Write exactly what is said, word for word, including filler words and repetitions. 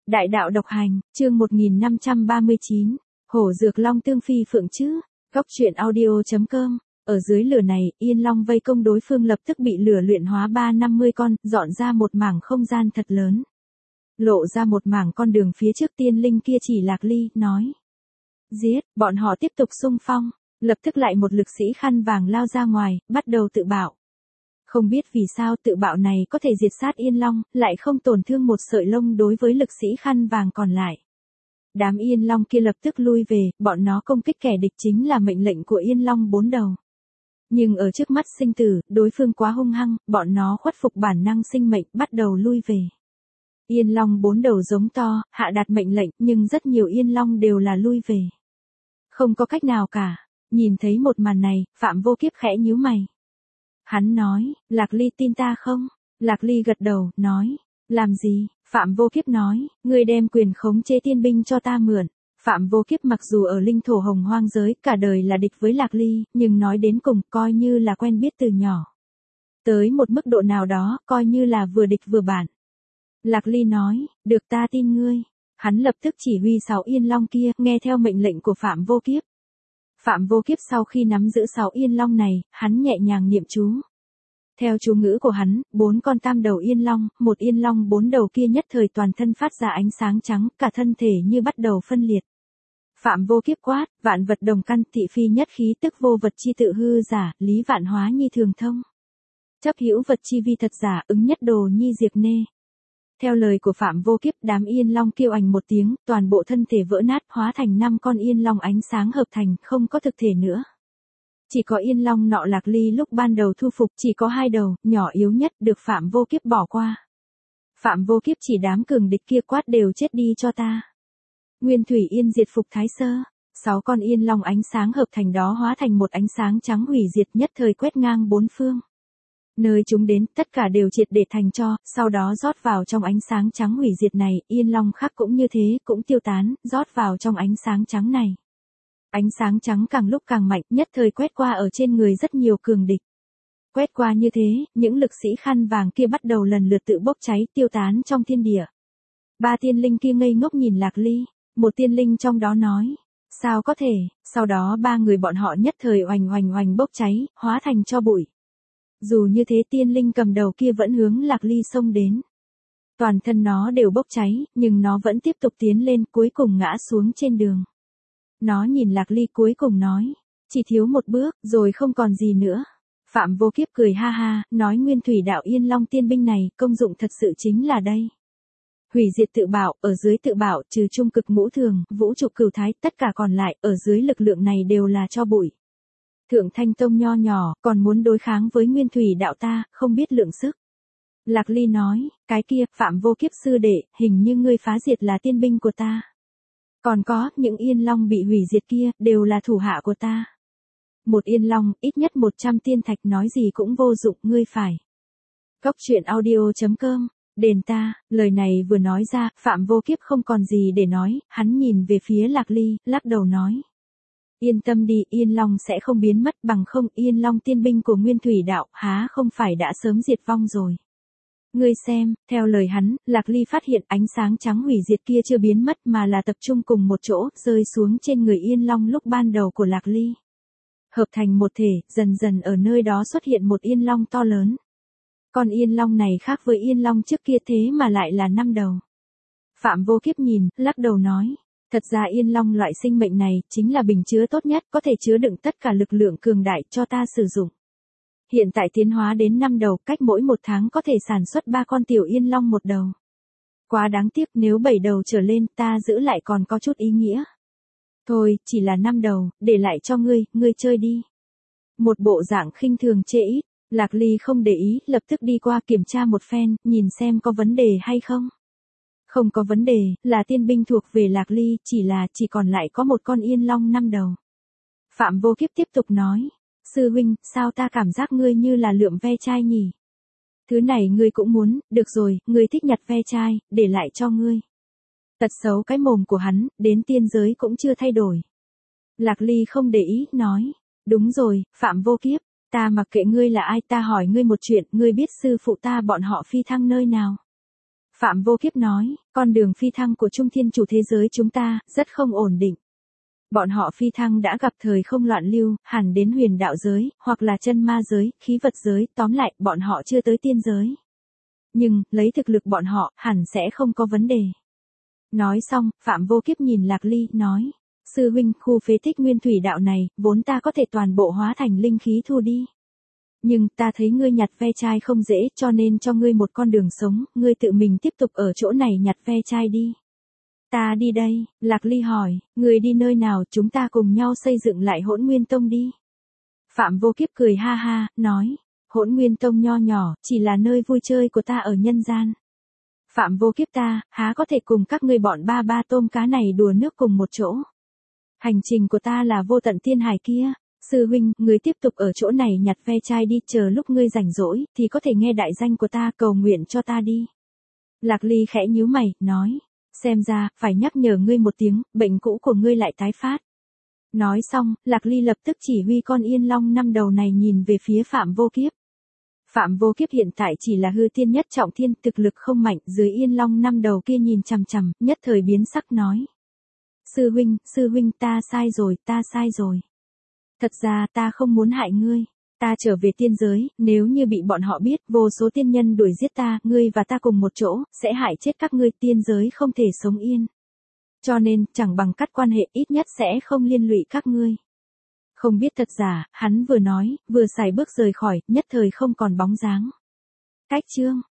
Đại đạo độc hành, chương một nghìn năm trăm ba mươi chín, hổ dược long tương phi phượng chứ. Góc truyện audio chấm com. Ở dưới lửa này, Yên Long vây công đối phương lập tức bị lửa luyện hóa ba trăm năm mươi con, dọn ra một mảng không gian thật lớn. Lộ ra một mảng con đường phía trước, tiên linh kia chỉ Lạc Ly, nói. Giết, bọn họ tiếp tục xung phong, lập tức lại một lực sĩ khăn vàng lao ra ngoài, bắt đầu tự bạo. Không biết vì sao tự bạo này có thể diệt sát Yên Long, lại không tổn thương một sợi lông đối với lực sĩ khăn vàng còn lại. Đám Yên Long kia lập tức lui về, bọn nó công kích kẻ địch chính là mệnh lệnh của Yên Long bốn đầu. Nhưng ở trước mắt sinh tử, đối phương quá hung hăng, bọn nó khuất phục bản năng sinh mệnh, bắt đầu lui về. Yên Long bốn đầu giống to, hạ đạt mệnh lệnh, nhưng rất nhiều Yên Long đều là lui về. Không có cách nào cả. Nhìn thấy một màn này, Phạm Vô Kiếp khẽ nhíu mày. Hắn nói, Lạc Ly tin ta không? Lạc Ly gật đầu, nói, làm gì? Phạm Vô Kiếp nói, ngươi đem quyền khống chế tiên binh cho ta mượn. Phạm Vô Kiếp mặc dù ở linh thổ hồng hoang giới cả đời là địch với Lạc Ly, nhưng nói đến cùng coi như là quen biết từ nhỏ. Tới một mức độ nào đó, coi như là vừa địch vừa bạn. Lạc Ly nói, được, ta tin ngươi. Hắn lập tức chỉ huy sáu Yên Long kia, nghe theo mệnh lệnh của Phạm Vô Kiếp. Phạm Vô Kiếp sau khi nắm giữ sáu Yên Long này, hắn nhẹ nhàng niệm chú. Theo chú ngữ của hắn, bốn con tam đầu Yên Long, một Yên Long bốn đầu kia nhất thời toàn thân phát ra ánh sáng trắng, cả thân thể như bắt đầu phân liệt. Phạm Vô Kiếp quát, vạn vật đồng căn, thị phi nhất khí, tức vô vật chi tự hư giả, lý vạn hóa nhi thường thông. Chấp hữu vật chi vi thật giả, ứng nhất đồ nhi diệt nê. Theo lời của Phạm Vô Kiếp, đám Yên Long kêu ảnh một tiếng, toàn bộ thân thể vỡ nát, hóa thành năm con Yên Long ánh sáng hợp thành, không có thực thể nữa. Chỉ có Yên Long nọ Lạc Ly lúc ban đầu thu phục, chỉ có hai đầu, nhỏ yếu nhất, được Phạm Vô Kiếp bỏ qua. Phạm Vô Kiếp chỉ đám cường địch kia quát, đều chết đi cho ta. Nguyên Thủy Yên diệt phục Thái Sơ, sáu con Yên Long ánh sáng hợp thành đó hóa thành một ánh sáng trắng hủy diệt, nhất thời quét ngang bốn phương. Nơi chúng đến, tất cả đều triệt để thành tro, sau đó rót vào trong ánh sáng trắng hủy diệt này, Yên Long khác cũng như thế, cũng tiêu tán, rót vào trong ánh sáng trắng này. Ánh sáng trắng càng lúc càng mạnh, nhất thời quét qua ở trên người rất nhiều cường địch. Quét qua như thế, những lực sĩ khăn vàng kia bắt đầu lần lượt tự bốc cháy, tiêu tán trong thiên địa. Ba tiên linh kia ngây ngốc nhìn Lạc Ly, một tiên linh trong đó nói, sao có thể, sau đó ba người bọn họ nhất thời oành oành oành bốc cháy, hóa thành tro bụi. Dù như thế tiên linh cầm đầu kia vẫn hướng Lạc Ly xông đến. Toàn thân nó đều bốc cháy, nhưng nó vẫn tiếp tục tiến lên, cuối cùng ngã xuống trên đường. Nó nhìn Lạc Ly cuối cùng nói, chỉ thiếu một bước, rồi không còn gì nữa. Phạm Vô Kiếp cười ha ha, nói Nguyên Thủy đạo Yên Long tiên binh này, công dụng thật sự chính là đây. Hủy diệt tự bạo, ở dưới tự bạo, trừ trung cực ngũ thường, vũ trụ cửu thái, tất cả còn lại, ở dưới lực lượng này đều là tro bụi. Thượng Thanh Tông nho nhỏ, còn muốn đối kháng với Nguyên Thủy đạo ta, không biết lượng sức. Lạc Ly nói, cái kia, Phạm Vô Kiếp sư đệ, hình như ngươi phá diệt là tiên binh của ta. Còn có, những Yên Long bị hủy diệt kia, đều là thủ hạ của ta. Một Yên Long, ít nhất một trăm tiên thạch, nói gì cũng vô dụng, ngươi phải. Góc truyện audio chấm com, đền ta, lời này vừa nói ra, Phạm Vô Kiếp không còn gì để nói, hắn nhìn về phía Lạc Ly, lắc đầu nói. Yên tâm đi, Yên Long sẽ không biến mất, bằng không Yên Long tiên binh của Nguyên Thủy đạo, há không phải đã sớm diệt vong rồi. Ngươi xem, theo lời hắn, Lạc Ly phát hiện ánh sáng trắng hủy diệt kia chưa biến mất mà là tập trung cùng một chỗ, rơi xuống trên người Yên Long lúc ban đầu của Lạc Ly. Hợp thành một thể, dần dần ở nơi đó xuất hiện một Yên Long to lớn. Con Yên Long này khác với Yên Long trước kia thế mà lại là năm đầu. Phạm Vô Kiếp nhìn, lắc đầu nói. Thật ra Yên Long loại sinh mệnh này, chính là bình chứa tốt nhất, có thể chứa đựng tất cả lực lượng cường đại cho ta sử dụng. Hiện tại tiến hóa đến năm đầu, cách mỗi một tháng có thể sản xuất ba con tiểu Yên Long một đầu. Quá đáng tiếc, nếu bảy đầu trở lên, ta giữ lại còn có chút ý nghĩa. Thôi, chỉ là năm đầu, để lại cho ngươi, ngươi chơi đi. Một bộ dạng khinh thường chê ít, Lạc Ly không để ý, lập tức đi qua kiểm tra một phen, nhìn xem có vấn đề hay không. Không có vấn đề, là tiên binh thuộc về Lạc Ly, chỉ là chỉ còn lại có một con Yên Long năm đầu. Phạm Vô Kiếp tiếp tục nói, sư huynh, sao ta cảm giác ngươi như là lượm ve chai nhỉ? Thứ này ngươi cũng muốn, được rồi, ngươi thích nhặt ve chai, để lại cho ngươi. Tật xấu cái mồm của hắn, đến tiên giới cũng chưa thay đổi. Lạc Ly không để ý, nói, đúng rồi, Phạm Vô Kiếp, ta mặc kệ ngươi là ai, ta hỏi ngươi một chuyện, ngươi biết sư phụ ta bọn họ phi thăng nơi nào? Phạm Vô Kiếp nói, con đường phi thăng của Trung Thiên Chủ thế giới chúng ta, rất không ổn định. Bọn họ phi thăng đã gặp thời không loạn lưu, hẳn đến huyền đạo giới, hoặc là chân ma giới, khí vật giới, tóm lại, bọn họ chưa tới tiên giới. Nhưng, lấy thực lực bọn họ, hẳn sẽ không có vấn đề. Nói xong, Phạm Vô Kiếp nhìn Lạc Ly, nói, sư huynh, khu phế tích nguyên thủy đạo này, vốn ta có thể toàn bộ hóa thành linh khí thu đi. Nhưng, ta thấy ngươi nhặt ve chai không dễ, cho nên cho ngươi một con đường sống, ngươi tự mình tiếp tục ở chỗ này nhặt ve chai đi. Ta đi đây, Lạc Ly hỏi, ngươi đi nơi nào, chúng ta cùng nhau xây dựng lại Hỗn Nguyên Tông đi. Phạm Vô Kiếp cười ha ha, nói, Hỗn Nguyên Tông nho nhỏ, chỉ là nơi vui chơi của ta ở nhân gian. Phạm Vô Kiếp ta, há có thể cùng các ngươi bọn ba ba tôm cá này đùa nước cùng một chỗ. Hành trình của ta là vô tận thiên hải kia. Sư huynh, ngươi tiếp tục ở chỗ này nhặt ve chai đi, chờ lúc ngươi rảnh rỗi, thì có thể nghe đại danh của ta, cầu nguyện cho ta đi. Lạc Ly khẽ nhíu mày, nói, xem ra, phải nhắc nhở ngươi một tiếng, bệnh cũ của ngươi lại tái phát. Nói xong, Lạc Ly lập tức chỉ huy con Yên Long năm đầu này nhìn về phía Phạm Vô Kiếp. Phạm Vô Kiếp hiện tại chỉ là hư tiên nhất trọng thiên, thực lực không mạnh, dưới Yên Long năm đầu kia nhìn chằm chằm, nhất thời biến sắc nói. Sư huynh, sư huynh, ta sai rồi, ta sai rồi. Thật ra ta không muốn hại ngươi, ta trở về tiên giới, nếu như bị bọn họ biết, vô số tiên nhân đuổi giết ta, ngươi và ta cùng một chỗ, sẽ hại chết các ngươi, tiên giới không thể sống yên. Cho nên, chẳng bằng cắt quan hệ, ít nhất sẽ không liên lụy các ngươi. Không biết thật giả, hắn vừa nói, vừa xài bước rời khỏi, nhất thời không còn bóng dáng. Cách chương